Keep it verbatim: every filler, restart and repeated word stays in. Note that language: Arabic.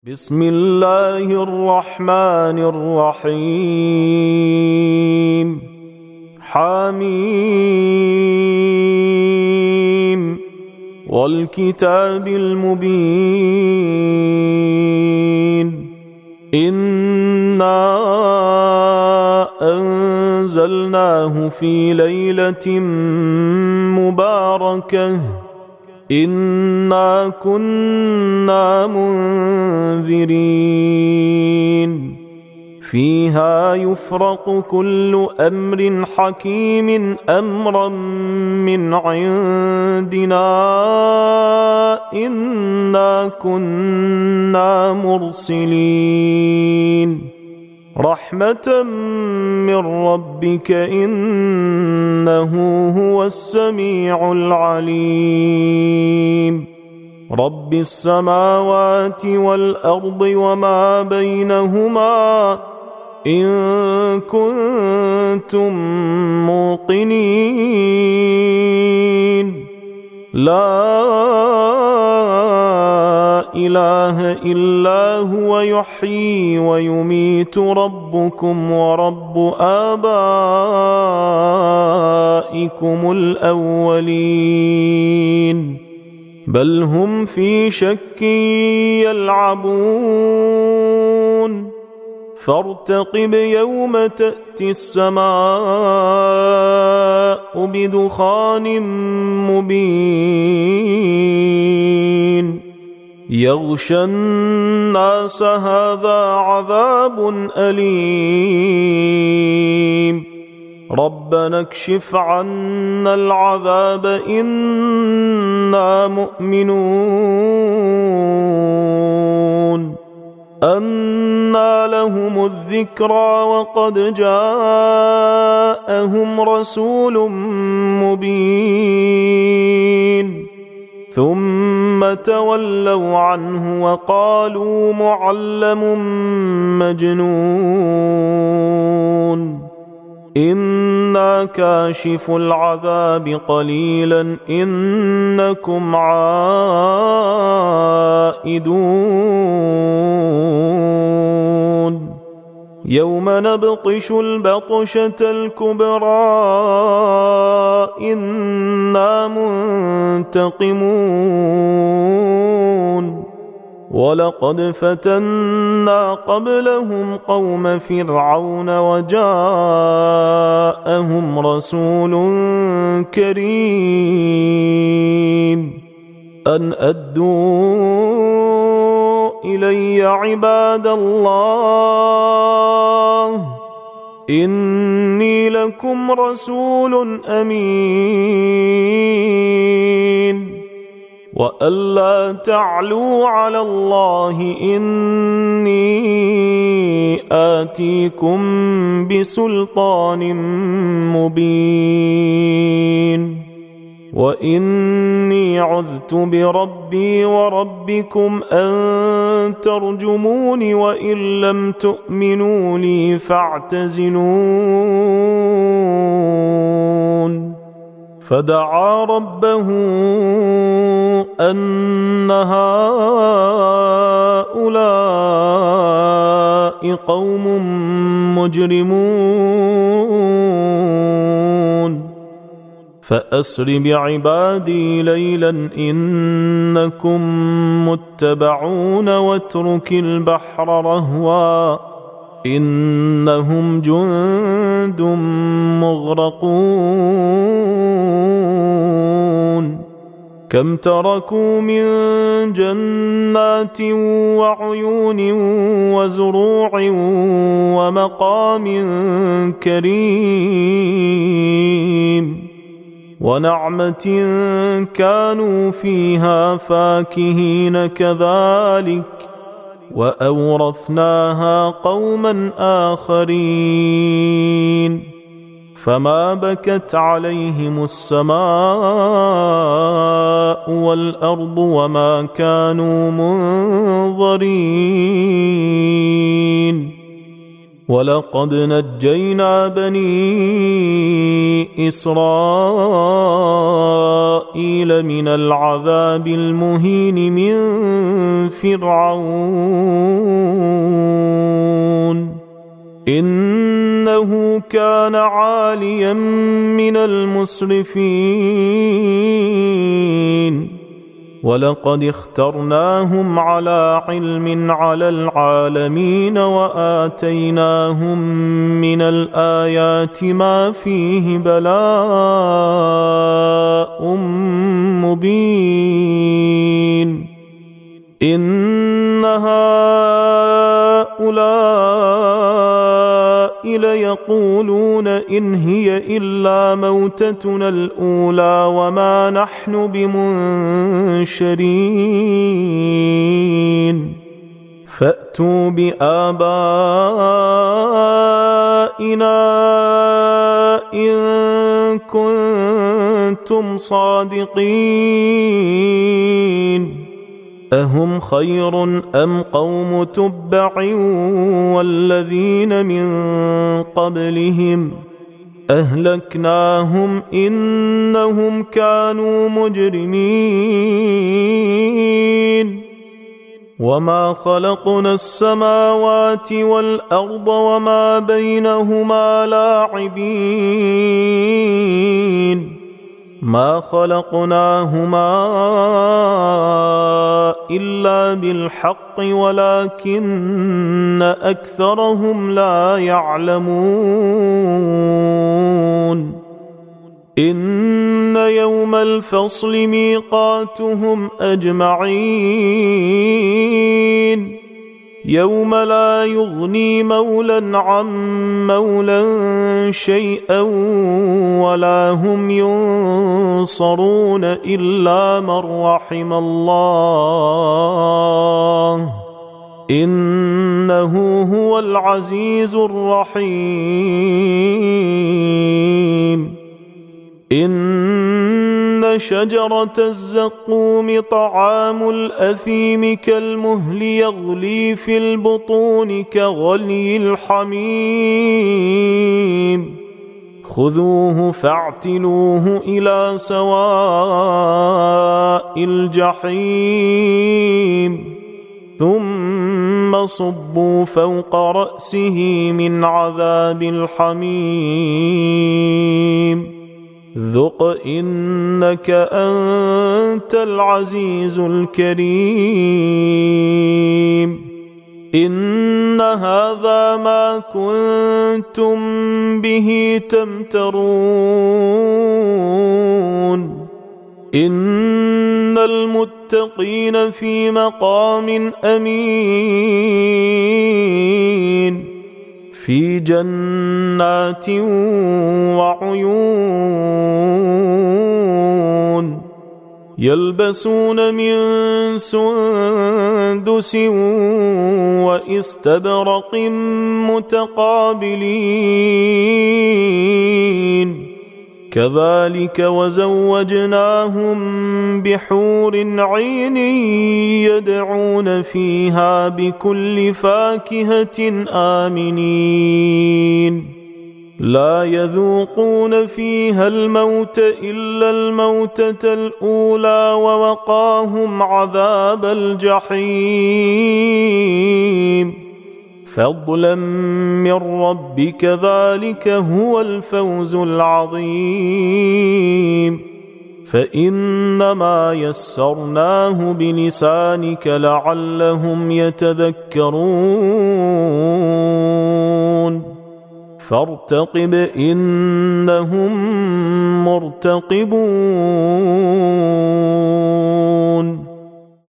بسم الله الرحمن الرحيم حميم والكتاب المبين إنا أنزلناه في ليلة مباركة إنا كنا منذرين فيها يفرق كل أمر حكيم أمرا من عندنا إنا كنا مرسلين رحمة من ربك إنه هو السميع العليم رب السماوات والأرض وما بينهما إن كنتم موقنين لا إله إلا هو يحيي ويميت ربكم ورب آبائكم الأولين بل هم في شك يلعبون فارتقب يوم تأتي السماء بدخان مبين يغشى الناس هذا عذاب أليم ربنا اكشف عنا العذاب إنا مؤمنون أنى لهم الذكرى وقد جاءهم رسول مبين ثم تولوا عنه وقالوا معلم مجنون إنا كاشف العذاب قليلا إنكم عائدون يوم نبطش البطشة الكبرى إنا منتقمون ولقد فتنا قبلهم قوم فرعون وجاءهم رسول كريم أن أدوا إلي عباد الله إني لكم رسول أمين وألا تعلوا على الله إني آتيكم بسلطان مبين وإني عذت بربي وربكم أن ترجمون وإن لم تؤمنوا لي فاعتزلون فدعا ربه أن هؤلاء قوم مجرمون فأسر بعبادي ليلا إنكم متبعون واترك البحر رهوا إنهم جند مغرقون كم تركوا من جنات وعيون وزروع ومقام كريم ونعمة كانوا فيها فاكهين كذلك وأورثناها قوما آخرين فما بكت عليهم السماء والأرض وما كانوا منظرين ولقد نجينا بني إسرائيل من العذاب المهين من فرعون إنه كان عاليا من المسرفين ولقد اخترناهم على علم على العالمين وآتيناهم من الآيات ما فيه بلاء مبين إن هؤلاء ليقولون إن هي إلا موتتنا الأولى وما نحن بمنشرين فأتوا بآبائنا إن كنتم صادقين أهم خير أم قوم تبع والذين من قبلهم أهلكناهم إنهم كانوا مجرمين وما خلقنا السماوات والأرض وما بينهما لاعبين ما خلقناهما إلا بالحق ولكن أكثرهم لا يعلمون إن يوم الفصل ميقاتهم أجمعين يوم لا يغني مولى عن مولى شيئا ولا هم ينصرون إلا من رحم الله إنه هو العزيز الرحيم إن شجرة الزقوم طعام الأثيم كالمهل يغلي في البطون كغلي الحميم خذوه فاعتلوه إلى سواء الجحيم ثم صبوا فوق رأسه من عذاب الحميم ذق إنك أنت العزيز الكريم إن هذا ما كنتم به تمترون إن المتقين في مقام أمين في جنات وعيون يلبسون من سندس واستبرق متقابلين كذلك وزوجناهم بحور عين يدعون فيها بكل فاكهة آمنين لا يذوقون فيها الموت إلا الموتة الأولى ووقاهم عذاب الجحيم فضلا من ربك ذلك هو الفوز العظيم فإنما يسرناه بلسانك لعلهم يتذكرون فارتقب إنهم مرتقبون